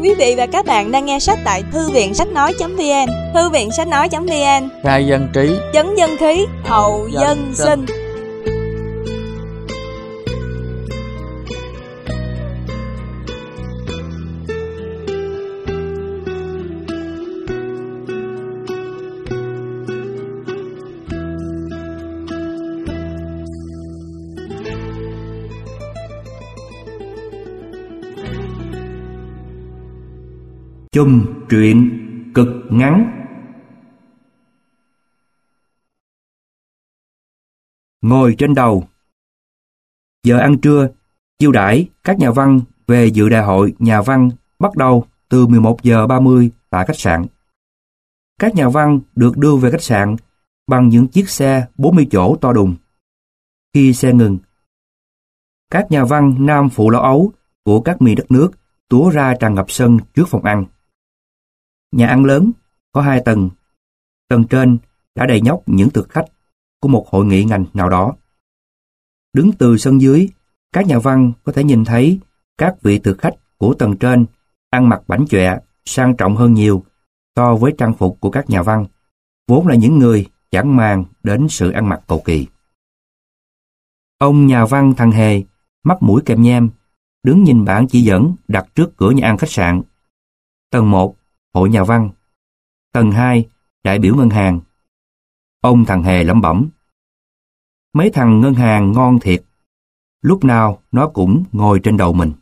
Quý vị và các bạn đang nghe sách tại Thư viện Sách Nói.vn. Thư viện Sách Nói.vn, khai dân trí, chấn dân khí, hậu dân sinh. Chùm truyện cực ngắn. Ngồi trên đầu. Giờ ăn trưa, chiêu đãi các nhà văn về dự đại hội nhà văn bắt đầu từ 11 giờ 30 tại khách sạn. Các nhà văn được đưa về khách sạn bằng những chiếc xe 40 chỗ to đùng. Khi xe ngừng, các nhà văn Nam phụ lão ấu của các miền đất nước túa ra tràn ngập sân trước phòng ăn. Nhà ăn lớn, có 2 tầng. Tầng trên đã đầy nhóc những thực khách của một hội nghị ngành nào đó. Đứng từ sân dưới, các nhà văn có thể nhìn thấy các vị thực khách của tầng trên ăn mặc bảnh chọe, sang trọng hơn nhiều so với trang phục của các nhà văn, vốn là những người chẳng màng đến sự ăn mặc cầu kỳ. Ông nhà văn thằng Hề, mắt mũi kèm nhem, đứng nhìn bảng chỉ dẫn đặt trước cửa nhà ăn khách sạn. Tầng 1, hội nhà văn. Tầng 2, đại biểu ngân hàng. Ông thằng Hề lẩm bẩm: mấy thằng ngân hàng ngon thiệt, lúc nào nó cũng ngồi trên đầu mình.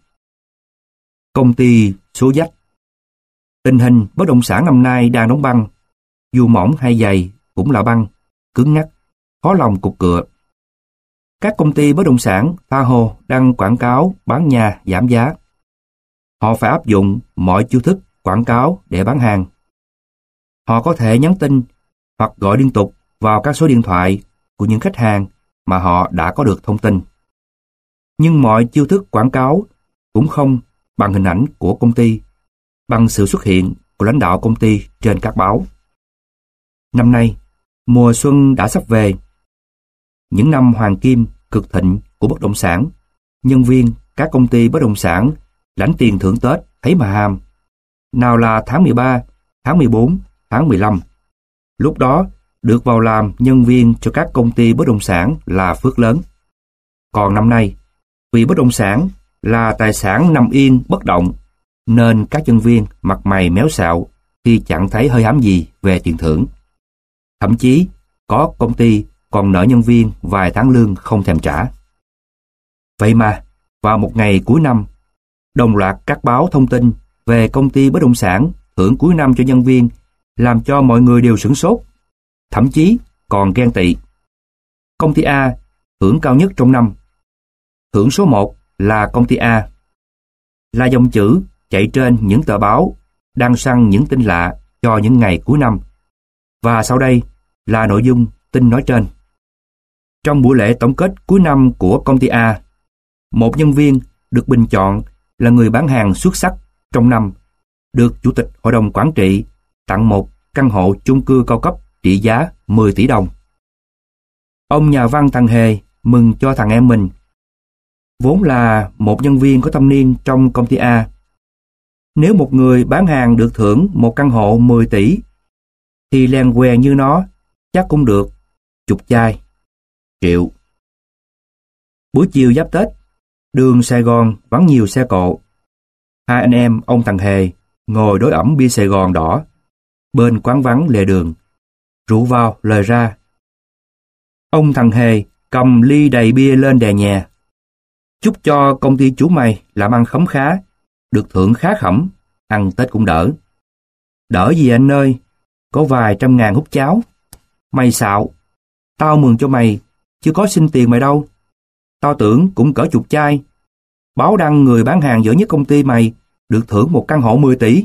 Công ty số dách. Tình hình bất động sản năm nay đang đóng băng, dù mỏng hay dày cũng là băng, cứng nhắc, khó lòng cục cựa. Các công ty bất động sản tha hồ đăng quảng cáo bán nhà giảm giá. Họ phải áp dụng mọi chiêu thức quảng cáo để bán hàng. Họ có thể nhắn tin hoặc gọi liên tục vào các số điện thoại của những khách hàng mà họ đã có được thông tin. Nhưng mọi chiêu thức quảng cáo cũng không bằng hình ảnh của công ty, bằng sự xuất hiện của lãnh đạo công ty trên các báo. Năm nay, mùa xuân đã sắp về. Những năm hoàng kim cực thịnh của bất động sản, nhân viên các công ty bất động sản lãnh tiền thưởng Tết thấy mà ham. Nào là tháng 13, tháng 14, tháng 15. Lúc đó, được vào làm nhân viên cho các công ty bất động sản là phước lớn. Còn năm nay, vì bất động sản là tài sản nằm yên bất động, nên các nhân viên mặt mày méo xạo khi chẳng thấy hơi hám gì về tiền thưởng. Thậm chí, có công ty còn nợ nhân viên vài tháng lương không thèm trả. Vậy mà, vào một ngày cuối năm, đồng loạt các báo thông tin về công ty bất động sản thưởng cuối năm cho nhân viên, làm cho mọi người đều sửng sốt, thậm chí còn ghen tị. Công ty A thưởng cao nhất trong năm. Thưởng số 1 là công ty A. Là dòng chữ chạy trên những tờ báo đăng săn những tin lạ cho những ngày cuối năm. Và sau đây là nội dung tin nói trên. Trong buổi lễ tổng kết cuối năm của công ty A, một nhân viên được bình chọn là người bán hàng xuất sắc trong năm, được Chủ tịch Hội đồng Quản trị tặng một căn hộ chung cư cao cấp trị giá 10 tỷ đồng. Ông nhà văn thằng Hề mừng cho thằng em mình, vốn là một nhân viên có thâm niên trong công ty A. Nếu một người bán hàng được thưởng một căn hộ 10 tỷ, thì len què như nó chắc cũng được chục chai, triệu. Buổi chiều giáp Tết, đường Sài Gòn vắng nhiều xe cộ. Hai anh em ông thằng Hề ngồi đối ẩm bia Sài Gòn đỏ bên quán vắng lề đường, rượu vào lời ra. Ông thằng Hề cầm ly đầy bia lên đè nhẹ: chúc cho công ty chú mày làm ăn khấm khá, được thưởng khá khẩm, ăn Tết cũng đỡ. Đỡ gì anh ơi, có vài trăm ngàn hút cháo. Mày xạo, tao mừng cho mày, chưa có xin tiền mày đâu. Tao tưởng cũng cỡ chục chai. Báo đăng người bán hàng giỏi nhất công ty mày được thưởng một căn hộ 10 tỷ.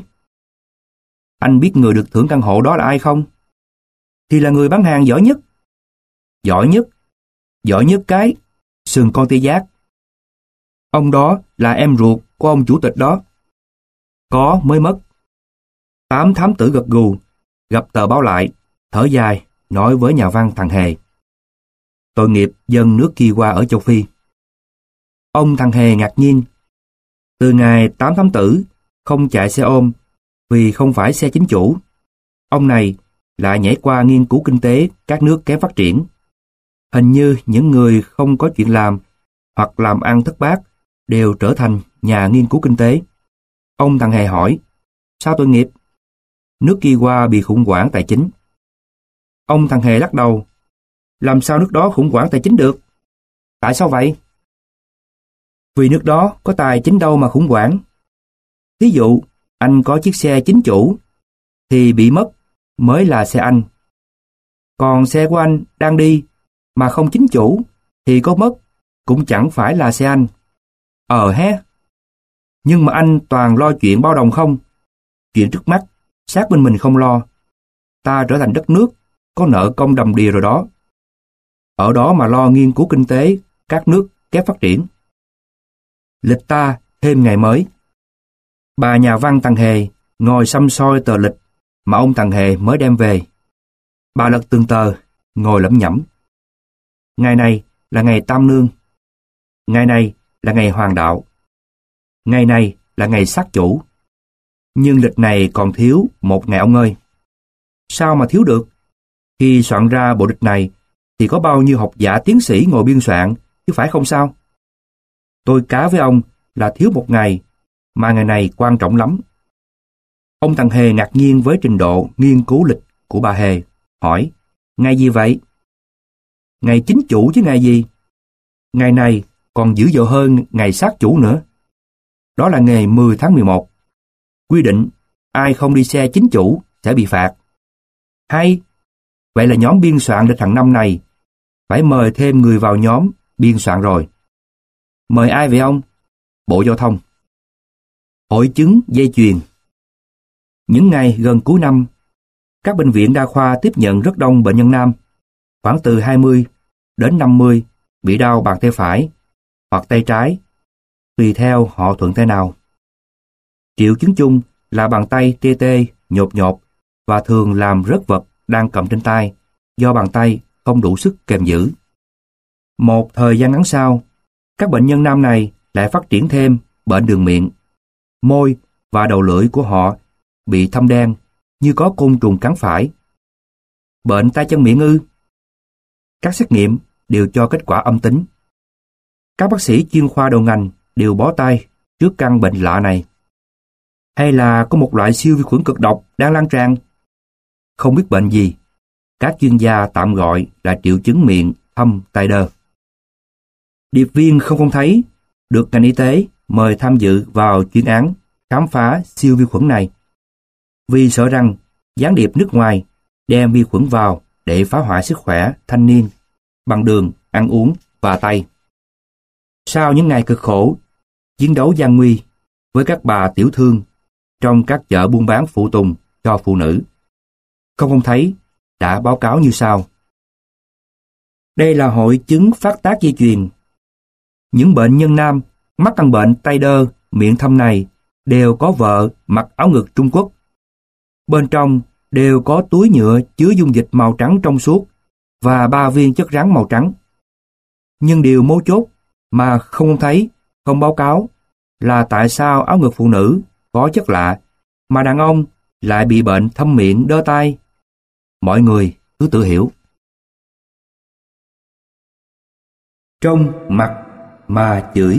Anh biết người được thưởng căn hộ đó là ai không? Thì là người bán hàng giỏi nhất. Giỏi nhất? Giỏi nhất cái sừng con tê giác. Ông đó là em ruột của ông chủ tịch đó. Có mới mất. 8 thám tử gật gù, gặp tờ báo lại, thở dài, nói với nhà văn thằng Hề: tội nghiệp dân nước kia qua ở châu Phi. Ông thằng Hề ngạc nhiên. Từ ngày 8 thám tử không chạy xe ôm vì không phải xe chính chủ. Ông này lại nhảy qua nghiên cứu kinh tế các nước kém phát triển. Hình như những người không có chuyện làm hoặc làm ăn thất bát đều trở thành nhà nghiên cứu kinh tế. Ông thằng Hề hỏi, sao tội nghiệp? Nước Kiwa bị khủng hoảng tài chính. Ông thằng Hề lắc đầu, làm sao nước đó khủng hoảng tài chính được? Tại sao vậy? Vì nước đó có tài chính đâu mà khủng hoảng. Ví dụ, anh có chiếc xe chính chủ, thì bị mất mới là xe anh. Còn xe của anh đang đi mà không chính chủ, thì có mất cũng chẳng phải là xe anh. Nhưng mà anh toàn lo chuyện bao đồng không? Chuyện trước mắt, sát bên mình không lo. Ta trở thành đất nước, có nợ công đầm đìa rồi đó. Ở đó mà lo nghiên cứu kinh tế các nước kém phát triển. Lịch ta thêm ngày mới. Bà nhà văn thằng Hề ngồi săm soi tờ lịch mà ông thằng Hề mới đem về. Bà lật từng tờ, ngồi lẩm nhẩm. Ngày này là ngày Tam Nương. Ngày này là ngày Hoàng Đạo. Ngày này là ngày sát chủ. Nhưng lịch này còn thiếu một ngày ông ơi. Sao mà thiếu được? Khi soạn ra bộ lịch này thì có bao nhiêu học giả tiến sĩ ngồi biên soạn, chứ phải không sao? Tôi cá với ông là thiếu một ngày, mà ngày này quan trọng lắm. Ông thằng Hề ngạc nhiên với trình độ nghiên cứu lịch của bà Hề, hỏi, ngày gì vậy? Ngày chính chủ chứ ngày gì? Ngày này còn dữ dội hơn ngày sát chủ nữa. Đó là ngày 10 tháng 11. Quy định ai không đi xe chính chủ sẽ bị phạt. Hay, vậy là nhóm biên soạn lịch hàng năm này phải mời thêm người vào nhóm biên soạn rồi. Mời ai vậy ông? Bộ Giao thông. Hội chứng dây chuyền. Những ngày gần cuối năm, các bệnh viện đa khoa tiếp nhận rất đông bệnh nhân nam, khoảng từ 20 đến 50 bị đau bàn tay phải hoặc tay trái, tùy theo họ thuận thế nào. Triệu chứng chung là bàn tay tê tê, nhột nhột và thường làm rớt vật đang cầm trên tay do bàn tay không đủ sức kềm giữ. Một thời gian ngắn sau, các bệnh nhân nam này lại phát triển thêm bệnh đường miệng. Môi và đầu lưỡi của họ bị thâm đen như có côn trùng cắn phải. Bệnh tay chân miệng ư? Các xét nghiệm đều cho kết quả âm tính. Các bác sĩ chuyên khoa đầu ngành đều bó tay trước căn bệnh lạ này. Hay là có một loại siêu vi khuẩn cực độc đang lan tràn? Không biết bệnh gì, các chuyên gia tạm gọi là triệu chứng miệng thâm tay đơ. Điệp viên 003 được ngành y tế mời tham dự vào chuyên án khám phá siêu vi khuẩn này, vì sợ rằng gián điệp nước ngoài đem vi khuẩn vào để phá hoại sức khỏe thanh niên bằng đường, ăn uống và tay. Sau những ngày cực khổ, chiến đấu gian nguy với các bà tiểu thương trong các chợ buôn bán phụ tùng cho phụ nữ, không thấy đã báo cáo như sau. Đây là hội chứng phát tác dây chuyền. Những bệnh nhân nam mắc căn bệnh tay đơ, miệng thâm này đều có vợ mặc áo ngực Trung Quốc. Bên trong đều có túi nhựa chứa dung dịch màu trắng trong suốt và 3 viên chất rắn màu trắng. Nhưng điều mấu chốt mà không thấy, không báo cáo là tại sao áo ngực phụ nữ có chất lạ mà đàn ông lại bị bệnh thâm miệng đơ tay. Mọi người cứ tự hiểu. Trong mặt mà chửi.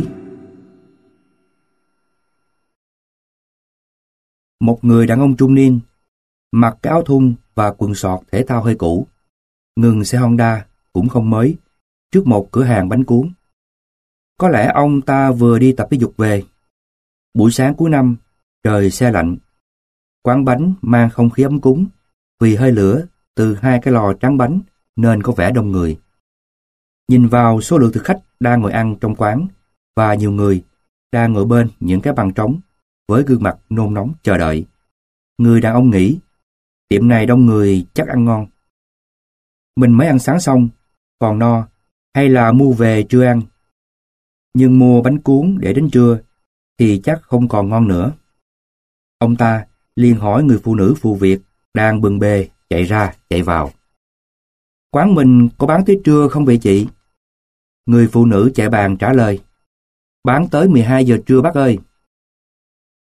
Một người đàn ông trung niên mặc cái áo thun và quần sọt thể thao hơi cũ, ngừng xe Honda cũng không mới trước một cửa hàng bánh cuốn. Có lẽ ông ta vừa đi tập thể dục về. Buổi sáng cuối năm, trời se lạnh. Quán bánh mang không khí ấm cúng vì hơi lửa từ 2 cái lò tráng bánh nên có vẻ đông người. Nhìn vào số lượng thực khách đang ngồi ăn trong quán và nhiều người đang ngồi bên những cái bàn trống với gương mặt nôn nóng chờ đợi, người đàn ông nghĩ tiệm này đông người chắc ăn ngon. Mình mới ăn sáng xong, còn no, hay là mua về trưa ăn. Nhưng mua bánh cuốn để đến trưa thì chắc không còn ngon nữa. Ông ta liền hỏi người phụ nữ phụ việc đang bưng bê chạy ra chạy vào. Quán mình có bán tới trưa không vậy chị? Người phụ nữ chạy bàn trả lời. Bán tới 12 giờ trưa bác ơi.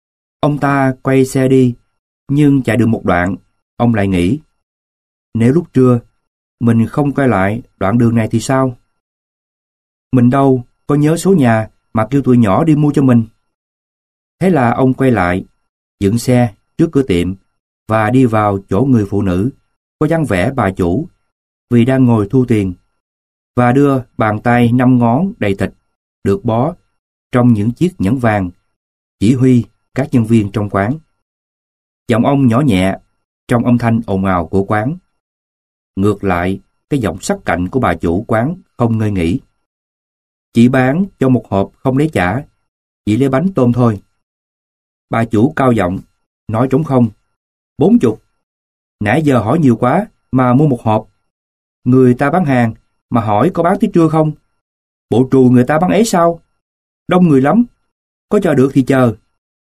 Ông ta quay xe đi, nhưng chạy được một đoạn, ông lại nghĩ, nếu lúc trưa mình không quay lại đoạn đường này thì sao? Mình đâu có nhớ số nhà mà kêu tụi nhỏ đi mua cho mình. Thế là ông quay lại, dựng xe trước cửa tiệm và đi vào chỗ người phụ nữ có dáng vẻ bà chủ vì đang ngồi thu tiền, và đưa bàn tay 5 ngón đầy thịt được bó trong những chiếc nhẫn vàng chỉ huy các nhân viên trong quán. Giọng ông nhỏ nhẹ trong âm thanh ồn ào của quán. Ngược lại, cái giọng sắc cạnh của bà chủ quán không ngơi nghỉ. Chỉ bán cho một hộp không lấy chả, chỉ lấy bánh tôm thôi. Bà chủ cao giọng, nói trống không. 40. Nãy giờ hỏi nhiều quá mà mua một hộp. Người ta bán hàng mà hỏi có bán tới trưa không? Bộ trù người ta bán ấy sao? Đông người lắm, có chờ được thì chờ.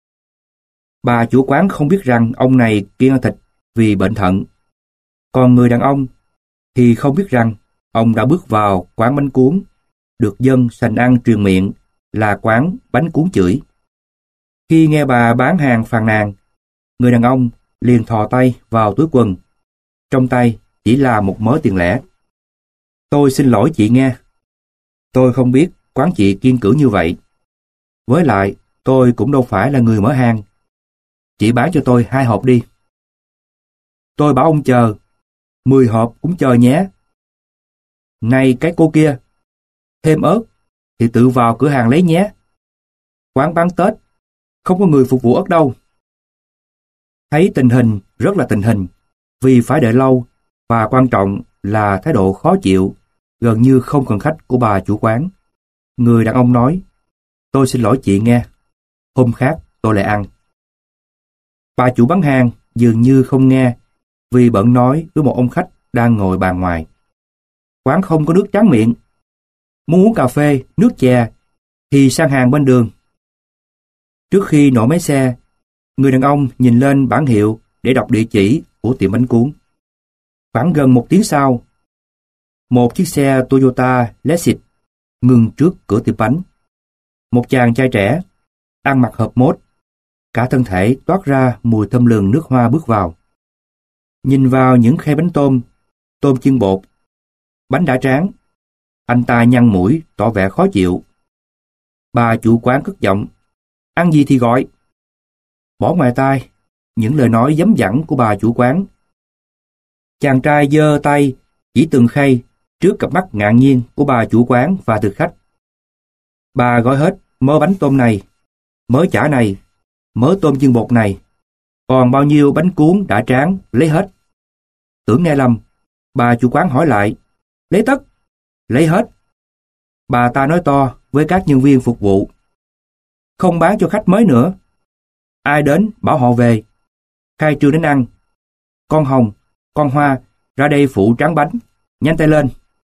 Bà chủ quán không biết rằng ông này kiêng ăn thịt vì bệnh thận. Còn người đàn ông thì không biết rằng ông đã bước vào quán bánh cuốn, được dân sành ăn truyền miệng là quán bánh cuốn chửi. Khi nghe bà bán hàng phàn nàn, người đàn ông liền thò tay vào túi quần. Trong tay chỉ là một mớ tiền lẻ. Tôi xin lỗi chị nghe. Tôi không biết quán chị kiêng cữ như vậy. Với lại, tôi cũng đâu phải là người mở hàng. Chị bán cho tôi 2 hộp đi. Tôi bảo ông chờ. 10 hộp cũng chờ nhé. Này cái cô kia, thêm ớt thì tự vào cửa hàng lấy nhé. Quán bán Tết, không có người phục vụ ớt đâu. Thấy tình hình rất là tình hình, vì phải đợi lâu, và quan trọng là thái độ khó chịu, gần như không cần khách của bà chủ quán. Người đàn ông nói, tôi xin lỗi chị nghe, hôm khác tôi lại ăn. Bà chủ bán hàng dường như không nghe, vì bận nói với một ông khách đang ngồi bàn ngoài. Quán không có nước tráng miệng. Muốn uống cà phê, nước chè, thì sang hàng bên đường. Trước khi nổ máy xe, người đàn ông nhìn lên bảng hiệu để đọc địa chỉ của tiệm bánh cuốn. Khoảng gần 1 tiếng sau, một chiếc xe Toyota Lexus ngừng trước cửa tiệm bánh. Một chàng trai trẻ, ăn mặc hợp mốt, cả thân thể toát ra mùi thơm lừng nước hoa bước vào. Nhìn vào những khay bánh tôm, tôm chiên bột, bánh đã tráng, anh ta nhăn mũi tỏ vẻ khó chịu. Bà chủ quán cất giọng, ăn gì thì gọi. Bỏ ngoài tai những lời nói dấm dẳng của bà chủ quán. Chàng trai giơ tay chỉ từng khay trước cặp mắt ngạc nhiên của bà chủ quán và thực khách. Bà gói hết mớ bánh tôm này, mớ chả này, mớ tôm chiên bột này, còn bao nhiêu bánh cuốn đã tráng lấy hết. Tưởng nghe lầm, bà chủ quán hỏi lại, lấy tất, lấy hết. Bà ta nói to với các nhân viên phục vụ, không bán cho khách mới nữa. Ai đến bảo họ về, khai trương đến ăn. Con Hồng, con Hoa ra đây phụ tráng bánh, nhanh tay lên.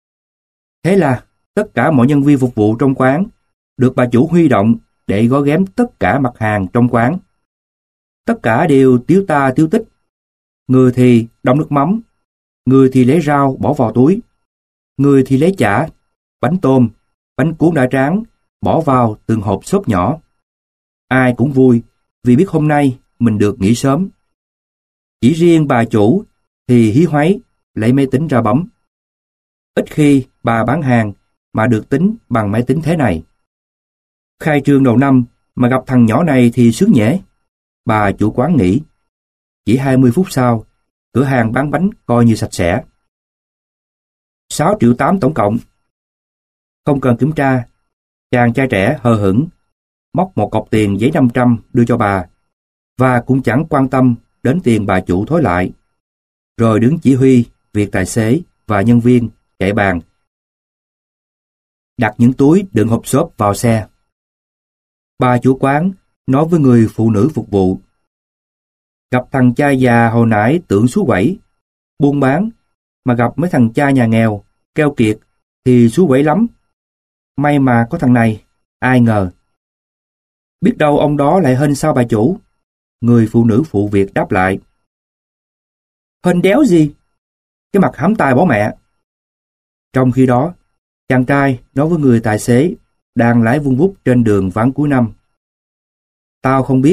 Thế là tất cả mọi nhân viên phục vụ trong quán được bà chủ huy động để gói ghém tất cả mặt hàng trong quán. Tất cả đều tiếu ta tiếu tích. Người thì đong nước mắm, người thì lấy rau bỏ vào túi, người thì lấy chả, bánh tôm, bánh cuốn đã tráng bỏ vào từng hộp xốp nhỏ. Ai cũng vui vì biết hôm nay mình được nghỉ sớm. Chỉ riêng bà chủ thì hí hoáy lấy máy tính ra bấm. Ít khi bà bán hàng mà được tính bằng máy tính thế này. Khai trương đầu năm mà gặp thằng nhỏ này thì sướng nhễ. Bà chủ quán nghĩ. Chỉ 20 phút sau, cửa hàng bán bánh coi như sạch sẽ. 6,8 triệu tổng cộng. Không cần kiểm tra, chàng trai trẻ hờ hững, móc một cọc tiền giấy 500 đưa cho bà, và cũng chẳng quan tâm đến tiền bà chủ thối lại. Rồi đứng chỉ huy việc tài xế và nhân viên chạy bàn, đặt những túi đựng hộp xốp vào xe. Bà chủ quán nói với người phụ nữ phục vụ, gặp thằng cha già hồi nãy tưởng xú quẩy, buôn bán, mà gặp mấy thằng cha nhà nghèo, keo kiệt thì xú quẩy lắm. May mà có thằng này, ai ngờ. Biết đâu ông đó lại hên sao bà chủ? Người phụ nữ phụ việc đáp lại. Hên đéo gì? Cái mặt hãm tài bỏ mẹ. Trong khi đó, chàng trai nói với người tài xế đang lái vun vút trên đường vắng cuối năm. Tao không biết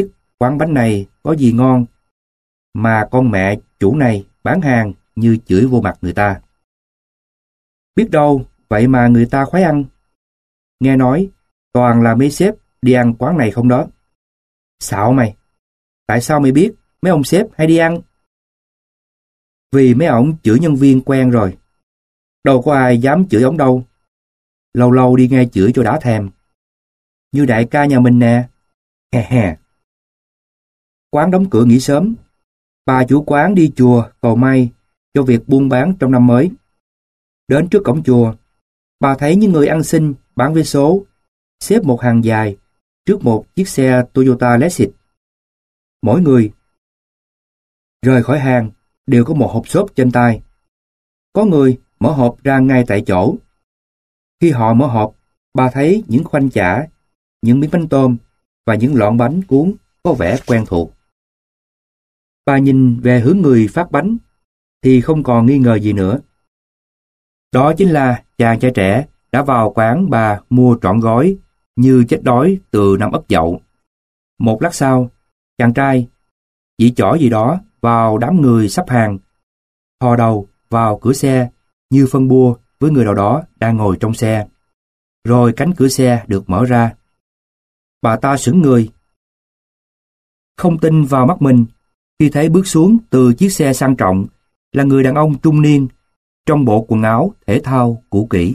quán bánh này có gì ngon mà con mẹ chủ này bán hàng như chửi vô mặt người ta. Biết đâu, vậy mà người ta khoái ăn. Nghe nói, toàn là mấy sếp đi ăn quán này không đó. Xạo mày, tại sao mày biết mấy ông sếp hay đi ăn? Vì mấy ổng chửi nhân viên quen rồi. Đâu có ai dám chửi ổng đâu. Lâu lâu đi nghe chửi cho đã thèm. Như đại ca nhà mình nè. Hè hè. Quán đóng cửa nghỉ sớm. Bà chủ quán đi chùa cầu may cho việc buôn bán trong năm mới. Đến trước cổng chùa, bà thấy những người ăn xin bán vé số xếp một hàng dài trước một chiếc xe Toyota Lexus. Mỗi người rời khỏi hàng đều có một hộp xốp trên tay. Có người mở hộp ra ngay tại chỗ. Khi họ mở hộp, bà thấy những khoanh chả, những miếng bánh tôm và những lọn bánh cuốn có vẻ quen thuộc. Bà nhìn về hướng người phát bánh thì không còn nghi ngờ gì nữa. Đó chính là chàng trai trẻ đã vào quán bà mua trọn gói như chết đói từ năm Ất Dậu. Một lát sau, chàng trai chỉ trỏ gì đó vào đám người sắp hàng, thò đầu vào cửa xe như phân bua với người nào đó đang ngồi trong xe. Rồi cánh cửa xe được mở ra. Bà ta sững người, không tin vào mắt mình khi thấy bước xuống từ chiếc xe sang trọng là người đàn ông trung niên trong bộ quần áo thể thao cũ kỹ.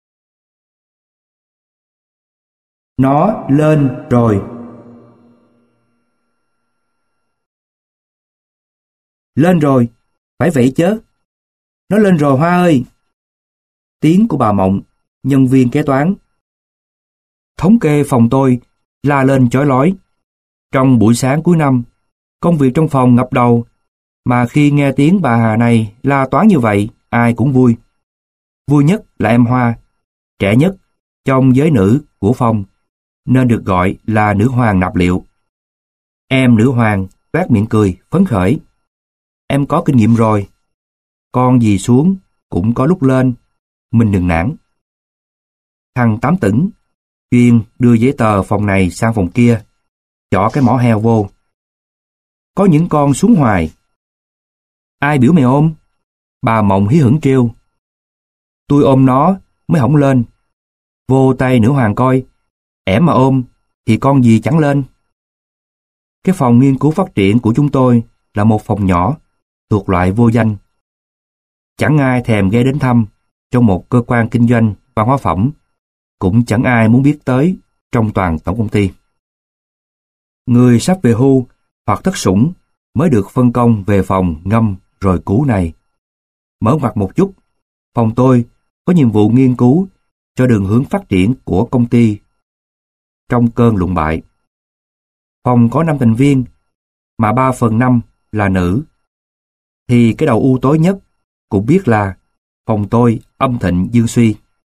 Nó lên rồi. Lên rồi, phải vậy chứ. Nó lên rồi Hoa ơi. Tiếng của bà Mộng, nhân viên kế toán. Thống kê phòng tôi la lên chói lói. Trong buổi sáng cuối năm, công việc trong phòng ngập đầu, mà khi nghe tiếng bà Hà này la toán như vậy, ai cũng vui. Vui nhất là em Hoa, trẻ nhất trong giới nữ của phòng, nên được gọi là nữ hoàng nạp liệu. Em nữ hoàng toét miệng cười, phấn khởi. Em có kinh nghiệm rồi. Con gì xuống cũng có lúc lên, mình đừng nản. Thằng Tám Tửng chuyên đưa giấy tờ phòng này sang phòng kia, chỏ cái mỏ heo vô. Có những con xuống hoài. Ai biểu mày ôm? Bà Mộng hí hửng trêu. Tôi ôm nó mới hổng lên. Vô tay nữ hoàng coi, ẻm mà ôm thì con gì chẳng lên. Cái phòng nghiên cứu phát triển của chúng tôi là một phòng nhỏ thuộc loại vô danh. Chẳng ai thèm ghé đến thăm trong một cơ quan kinh doanh văn hóa phẩm, cũng chẳng ai muốn biết tới trong toàn tổng công ty. Người sắp về hưu hoặc thất sủng mới được phân công về phòng ngâm rồi cũ này. Mở ngoặt một chút, phòng tôi có nhiệm vụ nghiên cứu cho đường hướng phát triển của công ty trong cơn lụng bại. Phòng có 5 thành viên, mà 3/5 là nữ. Thì cái đầu u tối nhất cũng biết là phòng tôi âm thịnh dương suy.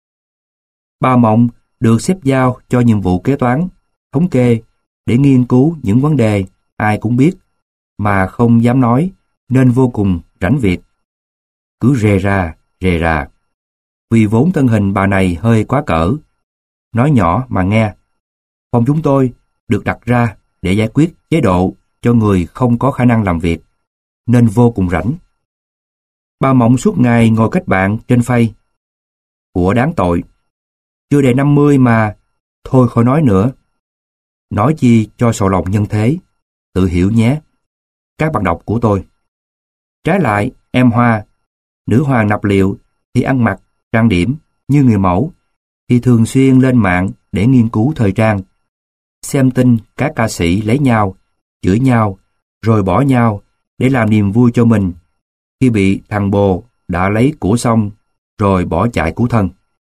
Bà Mộng được xếp giao cho nhiệm vụ kế toán, thống kê để nghiên cứu những vấn đề ai cũng biết mà không dám nói, nên vô cùng rảnh việc. Cứ rề rà. Vì vốn thân hình bà này hơi quá cỡ. Nói nhỏ mà nghe. Phòng chúng tôi được đặt ra để giải quyết chế độ cho người không có khả năng làm việc, nên vô cùng rảnh. Bà Mộng suốt ngày ngồi kết bạn trên Face. Của đáng tội. Chưa đầy 50 mà, thôi khỏi nói nữa. Nói chi cho sầu lòng nhân thế, tự hiểu nhé, các bạn đọc của tôi. Trái lại, em Hoa, nữ hoàng nạp liệu thì ăn mặc, trang điểm như người mẫu, thì thường xuyên lên mạng để nghiên cứu thời trang, xem tin các ca sĩ lấy nhau, chửi nhau, rồi bỏ nhau để làm niềm vui cho mình khi bị thằng bồ đã lấy của xong rồi bỏ chạy cứu thân.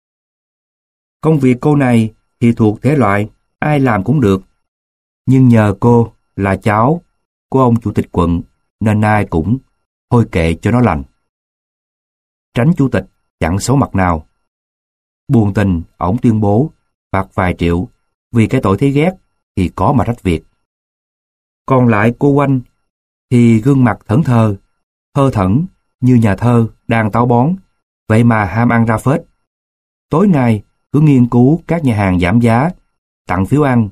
Công việc cô này thì thuộc thể loại ai làm cũng được, nhưng nhờ cô là cháu của ông chủ tịch quận nên ai cũng thôi kệ cho nó lành. Tránh chủ tịch chẳng xấu mặt nào. Buồn tình, ổng tuyên bố phạt vài triệu vì cái tội thấy ghét thì có mà rách việc. Còn lại cô Oanh thì gương mặt thẫn thờ, thơ thẩn như nhà thơ đang táo bón, vậy mà ham ăn ra phết. Tối ngày cứ nghiên cứu các nhà hàng giảm giá, tặng phiếu ăn,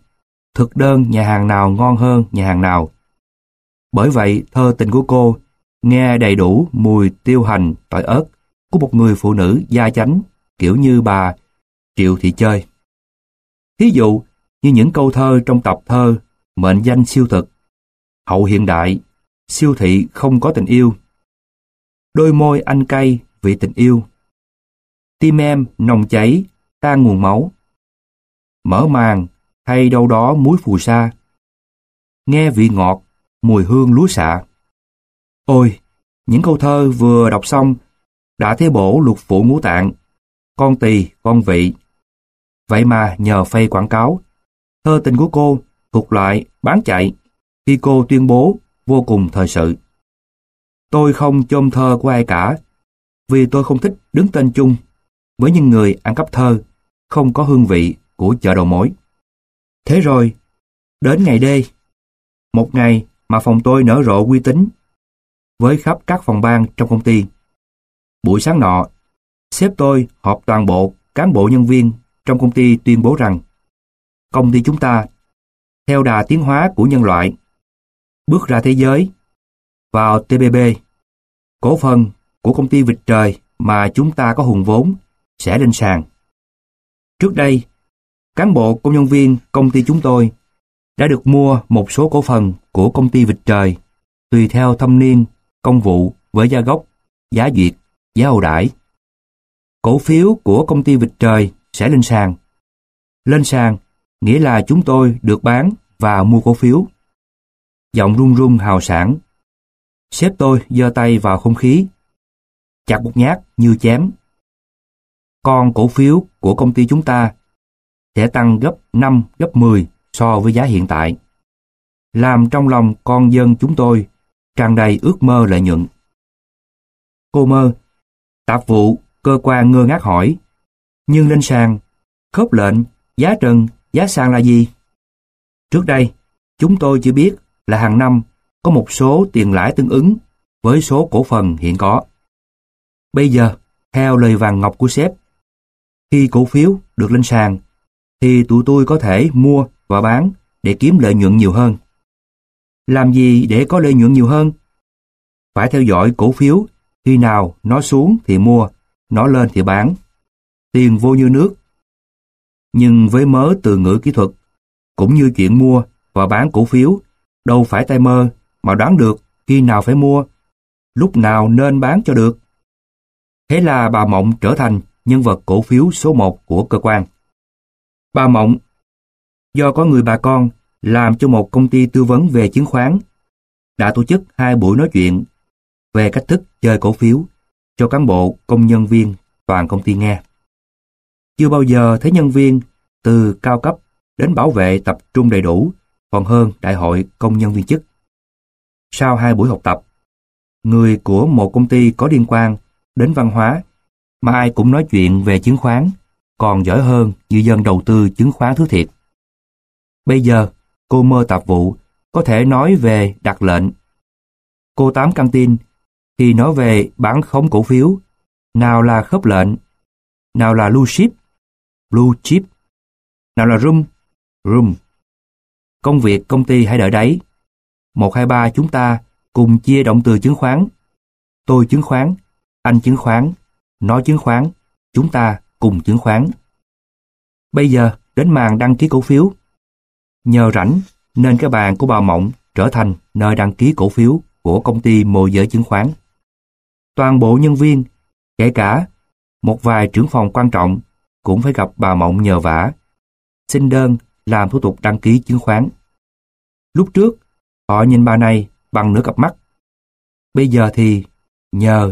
thực đơn nhà hàng nào ngon hơn nhà hàng nào. Bởi vậy, thơ tình của cô nghe đầy đủ mùi tiêu hành, tỏi ớt của một người phụ nữ gia chánh kiểu như bà Triệu Thị Chơi. Thí dụ như những câu thơ trong tập thơ mệnh danh siêu thực, hậu hiện đại, siêu thị không có tình yêu, đôi môi anh cay vì tình yêu, tim em nồng cháy tan nguồn máu, mở màn hay đâu đó muối phù sa, nghe vị ngọt mùi hương lúa xạ. Ôi, những câu thơ vừa đọc xong đã thấy bổ lục phủ ngũ tạng, con tỳ, con vị. Vậy mà nhờ phây quảng cáo, thơ tình của cô thuộc loại bán chạy khi cô tuyên bố vô cùng thời sự. Tôi không chôm thơ của ai cả, vì tôi không thích đứng tên chung với những người ăn cắp thơ không có hương vị của chợ đầu mối. Thế rồi, đến ngày D, một ngày mà phòng tôi nở rộ uy tín với khắp các phòng ban trong công ty. Buổi sáng nọ, sếp tôi họp toàn bộ cán bộ nhân viên trong công ty tuyên bố rằng công ty chúng ta, theo đà tiến hóa của nhân loại, bước ra thế giới, vào TPP, cổ phần của công ty Vịt Trời mà chúng ta có hùn vốn sẽ lên sàn. Trước đây, cán bộ công nhân viên công ty chúng tôi đã được mua một số cổ phần của công ty Vịt Trời tùy theo thâm niên, công vụ với giá gốc, giá duyệt, giá ưu đãi. Cổ phiếu của công ty Vịt Trời sẽ lên sàn. Lên sàn nghĩa là chúng tôi được bán và mua cổ phiếu. Giọng run run hào sảng. Sếp tôi giơ tay vào không khí, chặt một nhát như chém. Còn cổ phiếu của công ty chúng ta sẽ tăng gấp 5, gấp 10 so với giá hiện tại. Làm trong lòng con dân chúng tôi tràn đầy ước mơ lợi nhuận. Cô mơ, tạp vụ, cơ quan ngơ ngác hỏi, nhưng lên sàn, khớp lệnh, giá trần, giá sàn là gì? Trước đây, chúng tôi chỉ biết là hàng năm có một số tiền lãi tương ứng với số cổ phần hiện có. Bây giờ, theo lời vàng ngọc của sếp, khi cổ phiếu được lên sàn, thì tụi tôi có thể mua và bán để kiếm lợi nhuận nhiều hơn. Làm gì để có lợi nhuận nhiều hơn? Phải theo dõi cổ phiếu, khi nào nó xuống thì mua, nó lên thì bán. Tiền vô như nước. Nhưng với mớ từ ngữ kỹ thuật, cũng như chuyện mua và bán cổ phiếu, đâu phải tay mơ mà đoán được khi nào phải mua, lúc nào nên bán cho được. Thế là bà Mộng trở thành nhân vật cổ phiếu số 1 của cơ quan. Bà Mộng, do có người bà con làm cho một công ty tư vấn về chứng khoán, đã tổ chức 2 buổi nói chuyện về cách thức chơi cổ phiếu cho cán bộ công nhân viên toàn công ty nghe. Chưa bao giờ thấy nhân viên từ cao cấp đến bảo vệ tập trung đầy đủ, còn hơn đại hội công nhân viên chức. Sau 2 buổi học tập, người của một công ty có liên quan đến văn hóa mà ai cũng nói chuyện về chứng khoán còn giỏi hơn như dân đầu tư chứng khoán thứ thiệt. Bây giờ, cô mơ tạp vụ có thể nói về đặt lệnh. Cô tám căng tin thì nói về bán khống cổ phiếu, nào là khớp lệnh, nào là blue chip, nào là room. Công việc công ty hãy đợi đấy. 1, 2, 3 chúng ta cùng chia động từ chứng khoán. Tôi chứng khoán, anh chứng khoán, nó chứng khoán, chúng ta cùng chứng khoán. Bây giờ đến màn đăng ký cổ phiếu. Nhờ rảnh nên cái bàn của bà Mộng trở thành nơi đăng ký cổ phiếu của công ty môi giới chứng khoán. Toàn bộ nhân viên, kể cả một vài trưởng phòng quan trọng, cũng phải gặp bà Mộng nhờ vả, xin đơn làm thủ tục đăng ký chứng khoán. Lúc trước, họ nhìn bà này bằng nửa cặp mắt. Bây giờ thì nhờ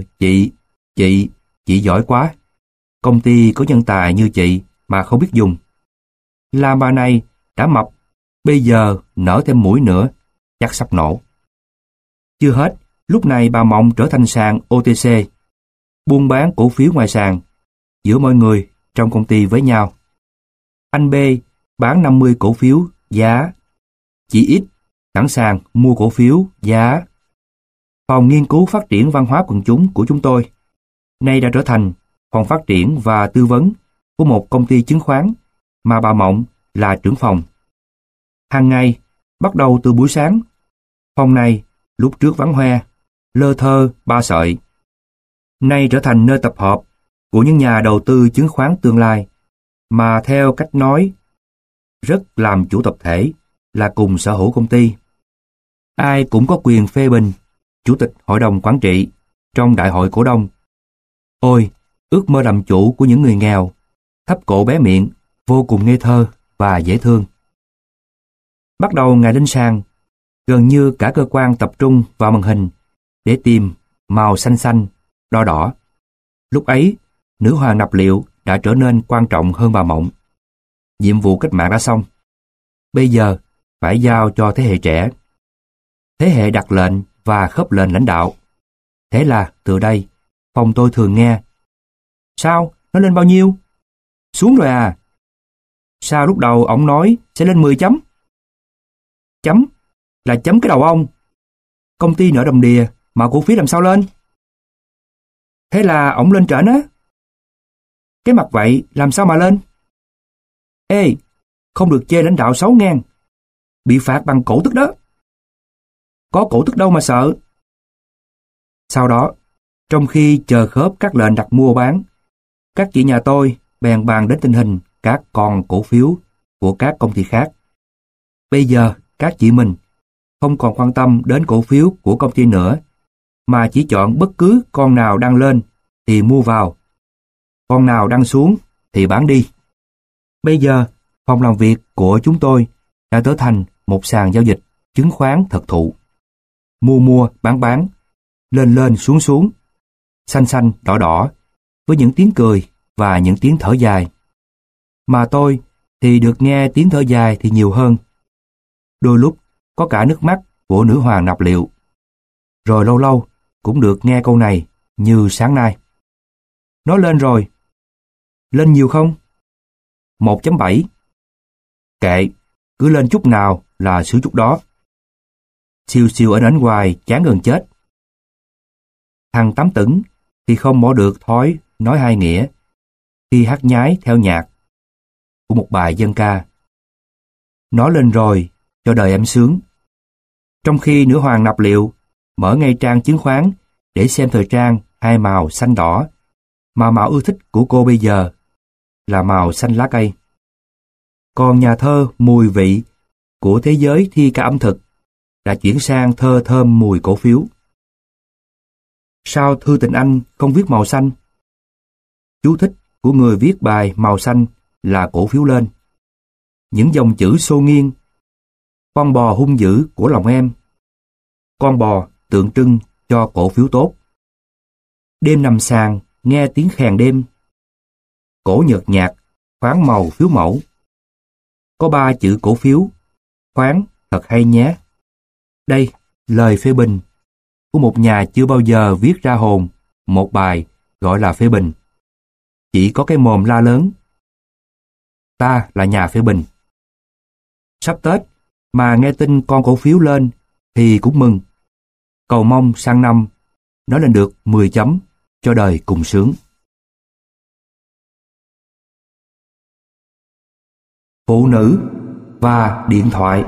chị giỏi quá. Công ty có nhân tài như chị mà không biết dùng. Làm bà này đã mập, bây giờ nở thêm mũi nữa, chắc sắp nổ. Chưa hết, lúc này bà Mộng trở thành sàn OTC, buôn bán cổ phiếu ngoài sàn, giữa mọi người trong công ty với nhau. Anh B bán 50 cổ phiếu giá, chị X sẵn sàng mua cổ phiếu giá. Phòng nghiên cứu phát triển văn hóa quần chúng của chúng tôi nay đã trở thành phòng phát triển và tư vấn của một công ty chứng khoán mà bà Mộng là trưởng phòng. Hàng ngày, bắt đầu từ buổi sáng. Phòng này, lúc trước vắng hoe, lơ thơ, ba sợi. Nay trở thành nơi tập hợp của những nhà đầu tư chứng khoán tương lai, mà theo cách nói, rất làm chủ tập thể là cùng sở hữu công ty. Ai cũng có quyền phê bình chủ tịch hội đồng quản trị trong đại hội cổ đông. Ôi, ước mơ làm chủ của những người nghèo, thấp cổ bé miệng, vô cùng ngây thơ và dễ thương. Bắt đầu ngày lên sàn, gần như cả cơ quan tập trung vào màn hình để tìm màu xanh xanh, đỏ đỏ. Lúc ấy, nữ hoàng nạp liệu đã trở nên quan trọng hơn bà Mộng. Nhiệm vụ cách mạng đã xong. Bây giờ phải giao cho thế hệ trẻ. Thế hệ đặt lệnh và khớp lệnh lãnh đạo. Thế là từ đây, phòng tôi thường nghe: sao? Nó lên bao nhiêu? Xuống rồi à? Sao lúc đầu ông nói sẽ lên 10 chấm? Chấm? Là chấm cái đầu ông. Công ty nợ đầm đìa mà cổ phiếu làm sao lên? Thế là ổng lên trển á. Cái mặt vậy làm sao mà lên? Ê, không được chê lãnh đạo xấu ngang. Bị phạt bằng cổ tức đó. Có cổ tức đâu mà sợ. Sau đó, trong khi chờ khớp các lệnh đặt mua bán, các chị nhà tôi bèn bàn đến tình hình các con cổ phiếu của các công ty khác. Bây giờ, các chị mình không còn quan tâm đến cổ phiếu của công ty nữa, mà chỉ chọn bất cứ con nào đang lên thì mua vào, con nào đang xuống thì bán đi. Bây giờ, phòng làm việc của chúng tôi đã trở thành một sàn giao dịch chứng khoán thật thụ. Mua bán, lên xuống, xanh xanh đỏ đỏ, với những tiếng cười và những tiếng thở dài. Mà tôi thì được nghe tiếng thở dài thì nhiều hơn. Đôi lúc có cả nước mắt của nữ hoàng nạp liệu. Rồi lâu lâu cũng được nghe câu này như sáng nay. Nó lên rồi. Lên nhiều không? 1.7. Kệ, cứ lên chút nào là sướng chút đó. Siêu siêu ở ảnh hoài chán gần chết. Thằng Tám Tửng thì không bỏ được thói nói hai nghĩa khi hát nhái theo nhạc của một bài dân ca. Nó lên rồi, cho đời em sướng. Trong khi nữ hoàng nạp liệu mở ngay trang chứng khoán để xem thời trang hai màu xanh đỏ, mà màu ưa thích của cô bây giờ là màu xanh lá cây. Còn nhà thơ mùi vị của thế giới thi ca ẩm thực đã chuyển sang thơ thơm mùi cổ phiếu. Sao thư tình anh không viết màu xanh? Chú thích của người viết bài màu xanh là cổ phiếu lên. Những dòng chữ xô nghiêng: con bò hung dữ của lòng em. Con bò tượng trưng cho cổ phiếu tốt. Đêm nằm sàn nghe tiếng khèn đêm. Cổ nhợt nhạt, khoáng màu phiếu mẫu. Có 3 chữ cổ phiếu, khoáng, thật hay nhé. Đây, lời phê bình của một nhà chưa bao giờ viết ra hồn một bài gọi là phê bình. Chỉ có cái mồm la lớn: ta là nhà phê bình. Sắp Tết mà nghe tin con cổ phiếu lên thì cũng mừng. Cầu mong sang năm nó lên được 10 chấm cho đời cùng sướng. Phụ nữ và điện thoại.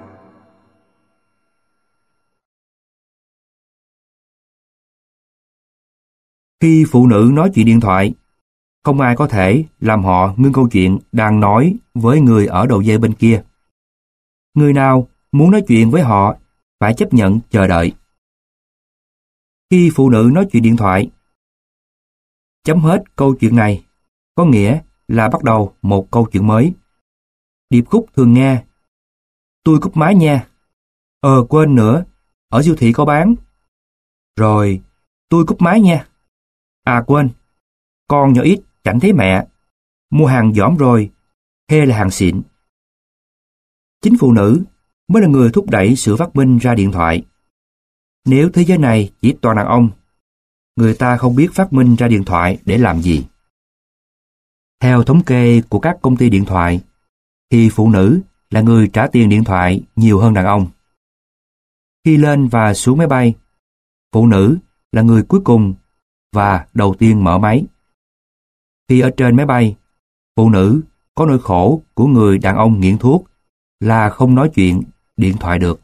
Khi phụ nữ nói chuyện điện thoại, không ai có thể làm họ ngưng câu chuyện đang nói với người ở đầu dây bên kia. Người nào muốn nói chuyện với họ phải chấp nhận chờ đợi. Khi phụ nữ nói chuyện điện thoại, chấm hết câu chuyện này có nghĩa là bắt đầu một câu chuyện mới. Điệp khúc thường nghe: tôi cúp máy nha. Quên nữa, ở siêu thị có bán. Rồi, tôi cúp máy nha. À quên, con nhỏ ít chẳng thấy mẹ. Mua hàng dỏm rồi, hay là hàng xịn. Chính phụ nữ mới là người thúc đẩy sự phát minh ra điện thoại. Nếu thế giới này chỉ toàn đàn ông, người ta không biết phát minh ra điện thoại để làm gì. Theo thống kê của các công ty điện thoại, thì phụ nữ là người trả tiền điện thoại nhiều hơn đàn ông. Khi lên và xuống máy bay, phụ nữ là người cuối cùng và đầu tiên mở máy. Khi ở trên máy bay, phụ nữ có nỗi khổ của người đàn ông nghiện thuốc là không nói chuyện điện thoại được.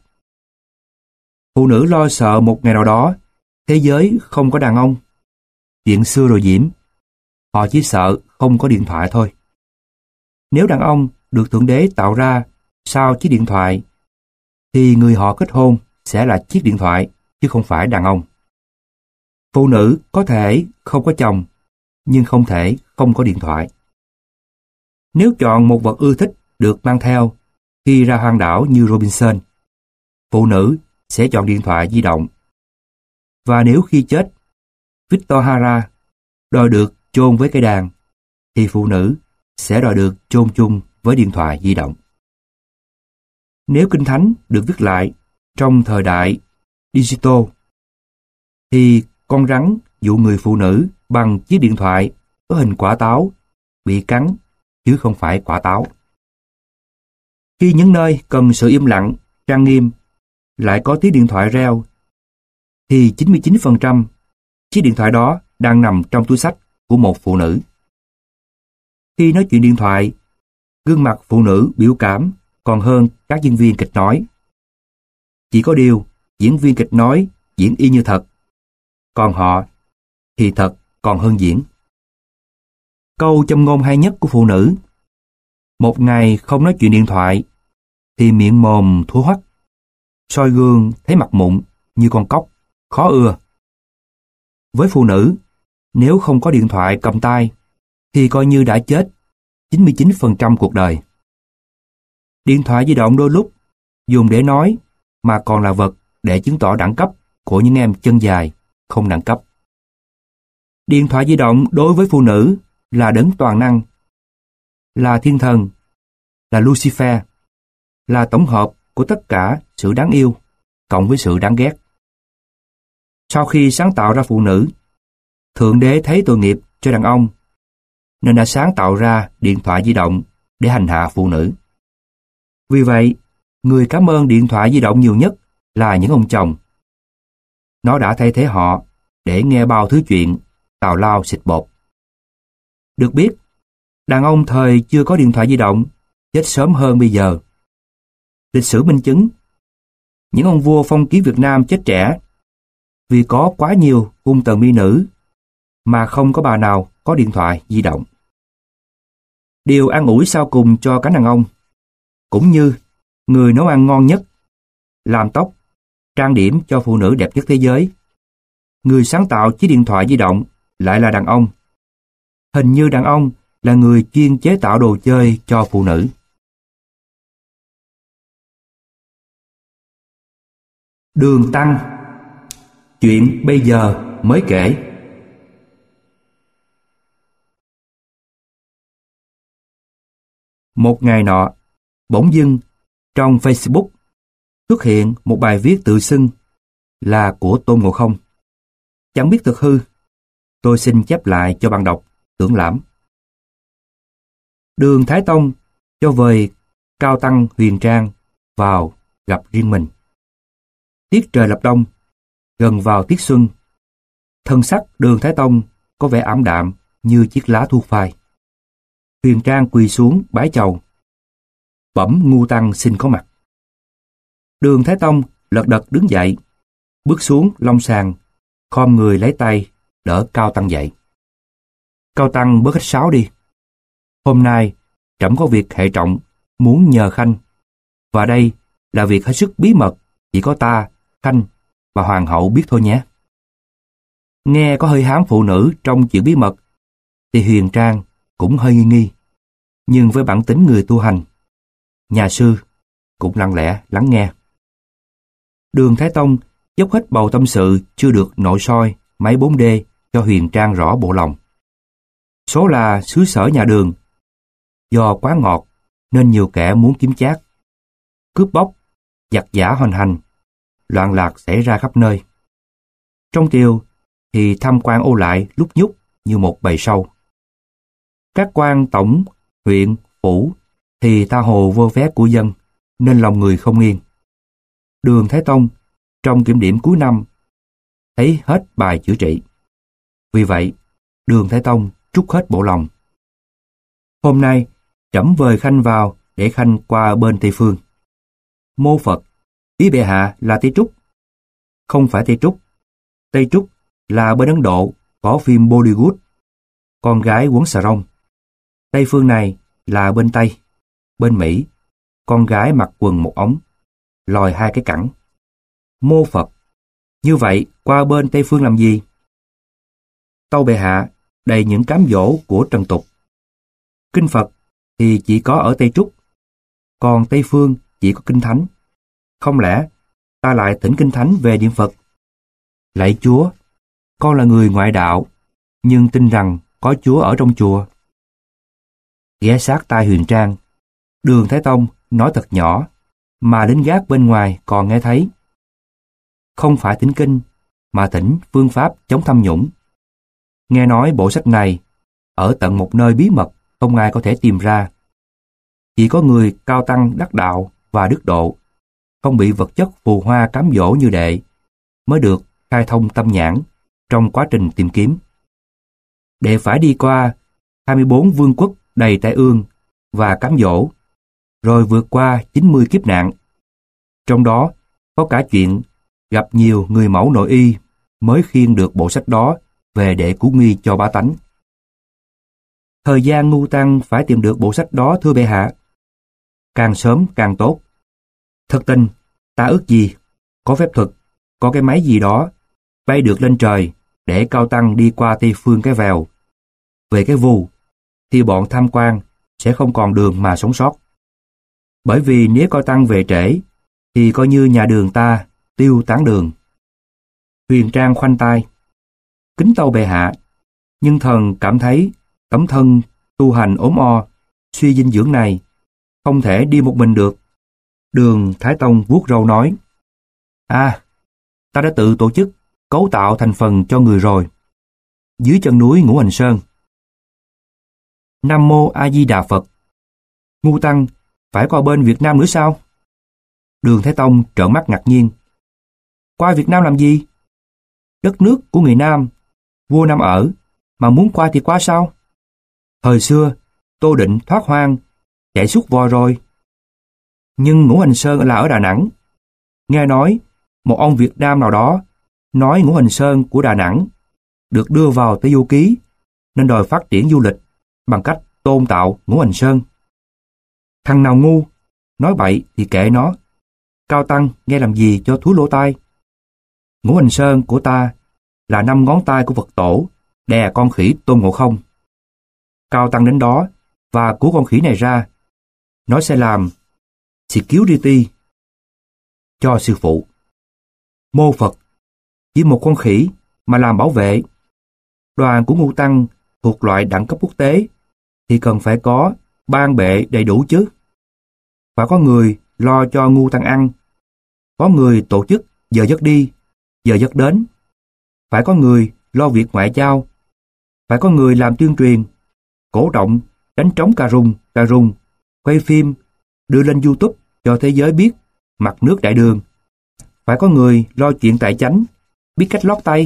Phụ nữ lo sợ một ngày nào đó thế giới không có đàn ông. Chuyện xưa rồi Diễm. Họ chỉ sợ không có điện thoại thôi. Nếu đàn ông được Thượng Đế tạo ra sau chiếc điện thoại, thì người họ kết hôn sẽ là chiếc điện thoại, chứ không phải đàn ông. Phụ nữ có thể không có chồng, nhưng không thể không có điện thoại. Nếu chọn một vật ưa thích được mang theo khi ra hoang đảo như Robinson, phụ nữ sẽ chọn điện thoại di động. Và nếu khi chết, Victor Hara đòi được chôn với cây đàn, thì phụ nữ sẽ đòi được chôn chung với điện thoại di động. Nếu Kinh Thánh được viết lại trong thời đại digital, thì con rắn dụ người phụ nữ bằng chiếc điện thoại có hình quả táo bị cắn, chứ không phải quả táo. Khi những nơi cần sự im lặng, trang nghiêm, lại có tiếng điện thoại reo, thì 99% chiếc điện thoại đó đang nằm trong túi xách của một phụ nữ. Khi nói chuyện điện thoại, gương mặt phụ nữ biểu cảm còn hơn các diễn viên kịch nói. Chỉ có điều, diễn viên kịch nói diễn y như thật, còn họ thì thật còn hơn diễn. Câu châm ngôn hay nhất của phụ nữ: một ngày không nói chuyện điện thoại, thì miệng mồm thúa hoắt, soi gương thấy mặt mụn như con cóc, khó ưa. Với phụ nữ, nếu không có điện thoại cầm tay, thì coi như đã chết 99% cuộc đời. Điện thoại di động đôi lúc dùng để nói, mà còn là vật để chứng tỏ đẳng cấp của những em chân dài, không đẳng cấp. Điện thoại di động đối với phụ nữ là đấng toàn năng, là thiên thần, là Lucifer, là tổng hợp của tất cả sự đáng yêu cộng với sự đáng ghét. Sau khi sáng tạo ra phụ nữ, Thượng Đế thấy tội nghiệp cho đàn ông, nên đã sáng tạo ra điện thoại di động để hành hạ phụ nữ. Vì vậy, người cảm ơn điện thoại di động nhiều nhất là những ông chồng. Nó đã thay thế họ để nghe bao thứ chuyện tào lao xịt bột. Được biết, đàn ông thời chưa có điện thoại di động chết sớm hơn bây giờ. Lịch sử minh chứng, những ông vua phong kiến Việt Nam chết trẻ vì có quá nhiều cung tần mỹ nữ mà không có bà nào có điện thoại di động. Điều an ủi sau cùng cho cánh đàn ông, cũng như người nấu ăn ngon nhất, làm tóc, trang điểm cho phụ nữ đẹp nhất thế giới, người sáng tạo chiếc điện thoại di động lại là đàn ông. Hình như đàn ông là người chuyên chế tạo đồ chơi cho phụ nữ. Đường Tăng. Chuyện bây giờ mới kể. Một ngày nọ, bỗng dưng trong Facebook xuất hiện một bài viết tự xưng là của Tôn Ngộ Không. Chẳng biết thực hư, tôi xin chép lại cho bạn đọc tưởng lãm. Đường Thái Tông cho vời Cao Tăng Huyền Trang vào gặp riêng mình. Tiết trời lập đông, gần vào tiết xuân. Thân sắc Đường Thái Tông có vẻ ảm đạm như chiếc lá thu phai. Huyền Trang quỳ xuống bái chầu. Bẩm Ngu Tăng xin có mặt. Đường Thái Tông lật đật đứng dậy, bước xuống long sàng, khom người lấy tay đỡ Cao Tăng dậy. Cao Tăng bớt khách sáo đi. Hôm nay trẫm có việc hệ trọng muốn nhờ Khanh, và đây là việc hết sức bí mật, chỉ có ta, Khanh và hoàng hậu biết thôi nhé. Nghe có hơi hám phụ nữ trong chuyện bí mật thì Huyền Trang cũng hơi nghi nghi, nhưng với bản tính người tu hành, nhà sư cũng lặng lẽ lắng nghe. Đường Thái Tông dốc hết bầu tâm sự chưa được nội soi máy 4D cho Huyền Trang rõ bộ lòng. Số là xứ sở nhà Đường, do quá ngọt nên nhiều kẻ muốn kiếm chác, cướp bóc, giặc giã hoành hành, loạn lạc xảy ra khắp nơi. Trong triều thì tham quan ô lại lúc nhúc như một bầy sâu. Các quan tổng, huyện, phủ thì tha hồ vô vé của dân, nên lòng người không yên. Đường Thái Tông trong kiểm điểm cuối năm thấy hết bài chữa trị. Vì vậy, Đường Thái Tông trút hết bộ lòng. Hôm nay trẫm vời Khanh vào để khanh qua bên Tây Phương. Mô Phật, ý bệ hạ là Tây Trúc. Không phải Tây Trúc. Tây Trúc là bên Ấn Độ có phim Bollywood, con gái quấn xà rông. Tây Phương này là bên Tây, bên Mỹ, con gái mặc quần một ống, lòi hai cái cẳng. Mô Phật, như vậy qua bên Tây Phương làm gì? Tâu bệ hạ đầy những cám dỗ của trần tục. Kinh Phật thì chỉ có ở Tây Trúc, còn Tây Phương chỉ có kinh thánh. Không lẽ ta lại thỉnh kinh thánh về điện Phật? Lạy Chúa, con là người ngoại đạo, nhưng tin rằng có Chúa ở trong chùa. Ghé sát tai Huyền Trang, Đường Thái Tông nói thật nhỏ, mà lính gác bên ngoài còn nghe thấy. Không phải thỉnh kinh, mà thỉnh phương pháp chống tham nhũng. Nghe nói bộ sách này ở tận một nơi bí mật không ai có thể tìm ra. Chỉ có người cao tăng đắc đạo và đức độ, không bị vật chất phù hoa cám dỗ như đệ, mới được khai thông tâm nhãn trong quá trình tìm kiếm. Đệ phải đi qua 24 vương quốc đầy tai ương và cám dỗ, rồi vượt qua 90 kiếp nạn. Trong đó có cả chuyện gặp nhiều người mẫu nội y mới khiêng được bộ sách đó về để cứu nguy cho bá tánh. Thời gian ngu tăng phải tìm được bộ sách đó, thưa bệ hạ. Càng sớm càng tốt. Thật tình, ta ước gì, có phép thuật, có cái máy gì đó, bay được lên trời, để cao tăng đi qua Tây Phương cái vèo. Về cái vù, thì bọn tham quan sẽ không còn đường mà sống sót. Bởi vì nếu cao tăng về trễ, thì coi như nhà đường ta tiêu tán đường. Huyền Trang khoanh tay. Kính tâu bệ hạ, nhưng thần cảm thấy tấm thân tu hành ốm o, suy dinh dưỡng này, không thể đi một mình được. Đường Thái Tông vuốt râu nói, ta đã tự tổ chức cấu tạo thành phần cho người rồi. Dưới chân núi Ngũ Hành Sơn. Nam Mô A Di Đà Phật. Ngu tăng phải qua bên Việt Nam nữa sao? Đường Thái Tông trợn mắt ngạc nhiên. Qua Việt Nam làm gì? Đất nước của người Nam, vua Nam ở, mà muốn qua thì qua sao? Thời xưa, Tô Định thoát hoang, chạy suốt voi rồi. Nhưng Ngũ Hành Sơn là ở Đà Nẵng. Nghe nói, một ông Việt Nam nào đó nói Ngũ Hành Sơn của Đà Nẵng được đưa vào Tây Du Ký, nên đòi phát triển du lịch bằng cách tôn tạo Ngũ Hành Sơn. Thằng nào ngu, nói bậy thì kệ nó. Cao tăng nghe làm gì cho thúi lỗ tai. Ngũ Hành Sơn của ta là 5 ngón tay của Phật tổ đè con khỉ Tôn Ngộ Không. Cao tăng đến đó và cứu con khỉ này ra. Nó sẽ làm security cho sư phụ. Mô Phật, chỉ một con khỉ mà làm bảo vệ. Đoàn của ngu tăng thuộc loại đẳng cấp quốc tế thì cần phải có ban bệ đầy đủ chứ. Phải có người lo cho ngu tăng ăn, có người tổ chức giờ giấc đi, giờ giấc đến, phải có người lo việc ngoại giao, phải có người làm tuyên truyền, cổ động, đánh trống cà rung, quay phim, đưa lên YouTube cho thế giới biết mặt nước đại đường. Phải có người lo chuyện tài chánh, biết cách lót tay.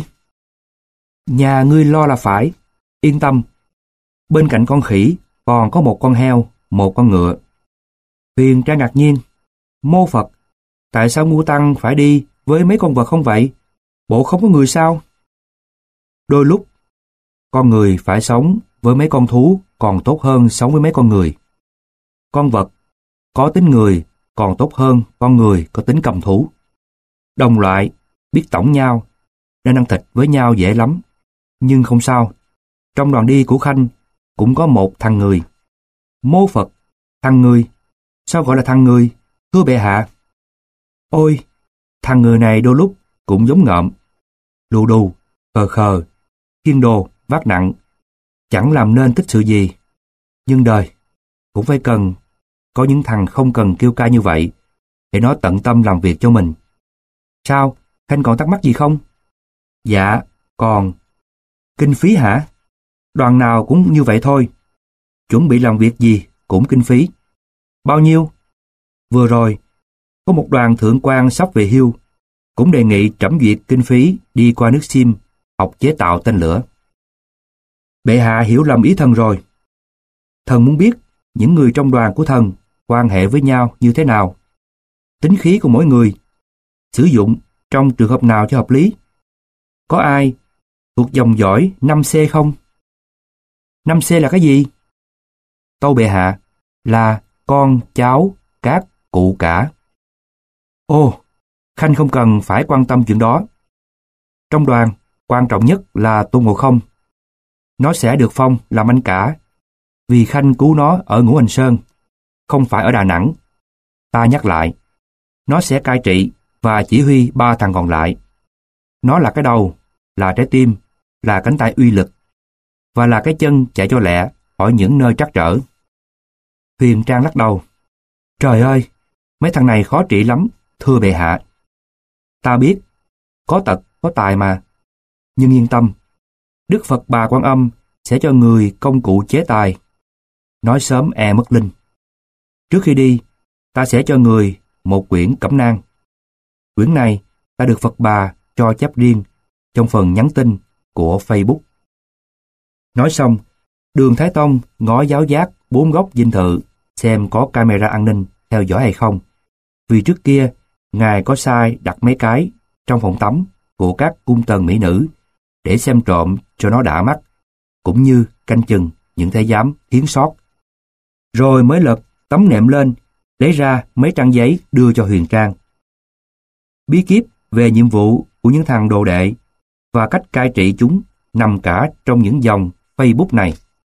Nhà ngươi lo là phải, yên tâm. Bên cạnh con khỉ còn có một con heo, một con ngựa. Huyền Trang ngạc nhiên. Mô Phật, tại sao ngu tăng phải đi với mấy con vật không vậy? Bộ không có người sao? Đôi lúc, con người phải sống với mấy con thú còn tốt hơn sống với mấy con người. Con vật có tính người còn tốt hơn con người có tính cầm thú. Đồng loại biết tổng nhau nên ăn thịt với nhau dễ lắm. Nhưng không sao, trong đoàn đi của Khanh cũng có một thằng người. Mô Phật, thằng người, sao gọi là thằng người, thưa bệ hạ? Ôi, thằng người này đôi lúc cũng giống ngợm, lù đù, khờ khờ, khiêng đồ, vác nặng, chẳng làm nên tích sự gì. Nhưng đời cũng phải cần có những thằng không cần kêu ca như vậy để nó tận tâm làm việc cho mình. Sao, Khanh còn thắc mắc gì không? Dạ, còn. Kinh phí hả? Đoàn nào cũng như vậy thôi. Chuẩn bị làm việc gì cũng kinh phí. Bao nhiêu? Vừa rồi, có một đoàn thượng quan sắp về hưu, cũng đề nghị trẫm duyệt kinh phí đi qua nước Sim học chế tạo tên lửa. Bệ hạ hiểu lầm ý thần rồi. Thần muốn biết những người trong đoàn của thần quan hệ với nhau như thế nào, tính khí của mỗi người, sử dụng trong trường hợp nào cho hợp lý. Có ai thuộc dòng dõi 5C không? 5C là cái gì? Tâu bệ hạ là con, cháu, các, cụ cả. Ồ, Khanh không cần phải quan tâm chuyện đó. Trong đoàn, quan trọng nhất là Tôn Ngộ Không. Nó sẽ được phong làm anh cả, vì Khanh cứu nó ở Ngũ Hành Sơn, không phải ở Đà Nẵng. Ta nhắc lại, nó sẽ cai trị và chỉ huy 3 thằng còn lại. Nó là cái đầu, là trái tim, là cánh tay uy lực, và là cái chân chạy cho lẹ khỏi những nơi trắc trở. Huyền Trang lắc đầu. Trời ơi, mấy thằng này khó trị lắm, thưa bệ hạ. Ta biết, có tật, có tài mà. Nhưng yên tâm, Đức Phật Bà Quan Âm sẽ cho người công cụ chế tài. Nói sớm e mất linh. Trước khi đi, ta sẽ cho người một quyển cẩm nang. Quyển này ta được Phật Bà cho chép riêng trong phần nhắn tin của Facebook. Nói xong, Đường Thái Tông ngó giáo giác 4 góc dinh thự xem có camera an ninh theo dõi hay không. Vì trước kia, ngài có sai đặt mấy cái trong phòng tắm của các cung tần mỹ nữ để xem trộm cho nó đã mắt, cũng như canh chừng những thái giám thiếu sót. Rồi mới lật tấm nệm lên, lấy ra mấy trang giấy đưa cho Huyền Trang. Bí kíp về nhiệm vụ của những thằng đồ đệ và cách cai trị chúng nằm cả trong những dòng Facebook này.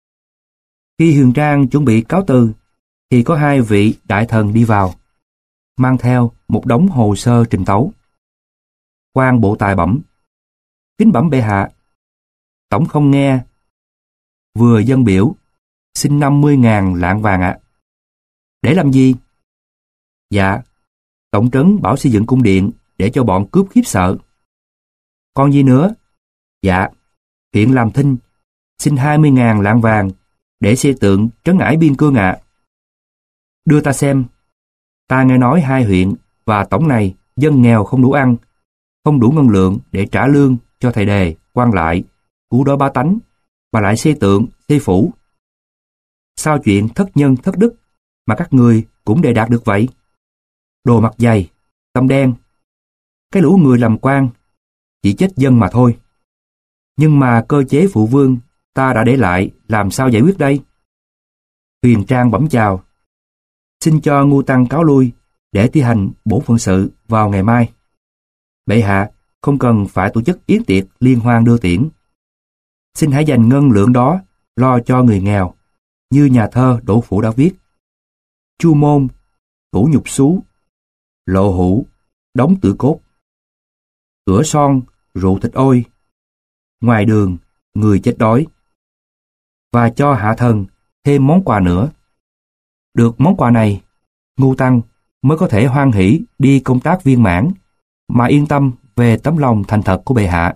Khi Huyền Trang chuẩn bị cáo từ, thì có 2 vị đại thần đi vào, mang theo một đống hồ sơ trình tấu. Quan bộ tài bẩm: Kính bẩm bệ hạ, tổng không nghe vừa dân biểu xin 50.000 lạng vàng ạ. Để làm gì? Dạ, tổng trấn bảo xây dựng cung điện để cho bọn cướp khiếp sợ. Còn gì nữa? Dạ, huyện làm thinh xin 20.000 lạng vàng để xây tượng trấn ải biên cương ạ. Đưa ta xem. Ta nghe nói 2 huyện và tổng này dân nghèo không đủ ăn, không đủ ngân lượng để trả lương cho thầy đề, quan lại, cứu đói bá tánh, mà lại xây tượng, xây phủ. Sao chuyện thất nhân thất đức mà các người cũng đề đạt được vậy? Đồ mặt dày, tâm đen. Cái lũ người làm quan chỉ chết dân mà thôi. Nhưng mà cơ chế phụ vương ta đã để lại làm sao giải quyết đây? Huyền Trang bẩm chào. Xin cho Ngu Tăng cáo lui để thi hành bổn phận sự vào ngày mai. Bệ hạ không cần phải tổ chức yến tiệc liên hoan đưa tiễn. Xin hãy dành ngân lượng đó lo cho người nghèo, như nhà thơ Đỗ Phủ đã viết. Chu môn, tủ nhục xú, lộ hũ, đóng tử cốt. Cửa son, rượu thịt ôi. Ngoài đường, người chết đói. Và cho hạ thần thêm món quà nữa. Được món quà này, Ngu Tăng mới có thể hoan hỷ đi công tác viên mãn, mà yên tâm về tấm lòng thành thật của bệ hạ.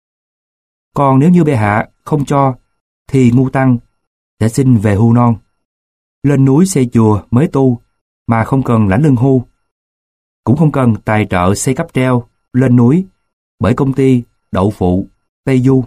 Còn nếu như bệ hạ không cho, thì Ngu Tăng sẽ xin về hưu non. Lên núi xây chùa mới tu, mà không cần lãnh lương hưu. Cũng không cần tài trợ xây cáp treo lên núi bởi công ty Đậu Phụ, Tây Du.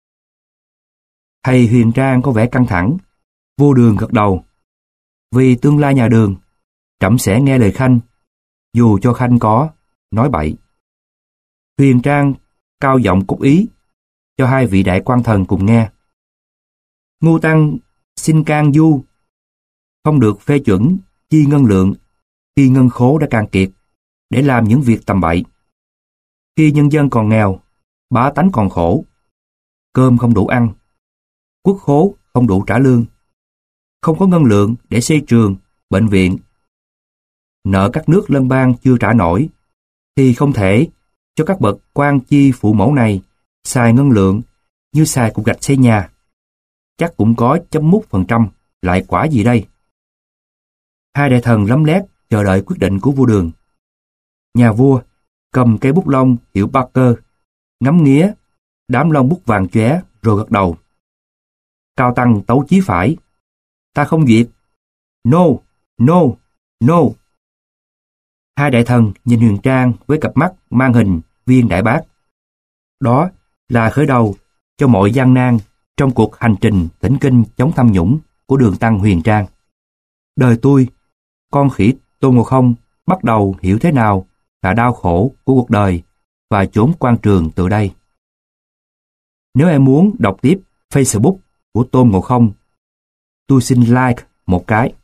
Thầy Huyền Trang có vẻ căng thẳng. Vô Đường gật đầu. Vì tương lai nhà Đường, trẫm sẽ nghe lời Khanh, dù cho Khanh có nói bậy. Huyền Trang cao giọng cúc ý cho 2 vị đại quan thần cùng nghe. Ngu Tăng xin can du, không được phê chuẩn chi ngân lượng khi ngân khố đã cạn kiệt để làm những việc tầm bậy. Khi nhân dân còn nghèo, bá tánh còn khổ, cơm không đủ ăn, quốc khố không đủ trả lương, không có ngân lượng để xây trường, bệnh viện, nợ các nước lân bang chưa trả nổi, thì không thể cho các bậc quan chi phụ mẫu này xài ngân lượng như xài cục gạch xây nhà. Chắc cũng có chấm mút phần trăm, lại quả gì đây? 2 đại thần lấm lét chờ đợi quyết định của vua Đường. Nhà vua cầm cây bút lông hiệu Parker, ngắm nghía đám lông bút vàng chóe rồi gật đầu. Cao Tăng tấu chí phải. Ta không duyệt. No, no, no. 2 đại thần nhìn Huyền Trang với cặp mắt mang hình viên đại bác. Đó là khởi đầu cho mọi gian nan trong cuộc hành trình thỉnh kinh chống tham nhũng của Đường Tăng Huyền Trang. Đời tôi con khỉ Tôn Ngộ Không bắt đầu hiểu thế nào là đau khổ của cuộc đời và chốn quan trường từ đây. Nếu em muốn đọc tiếp Facebook của Tôn Ngộ Không, tôi xin like một cái.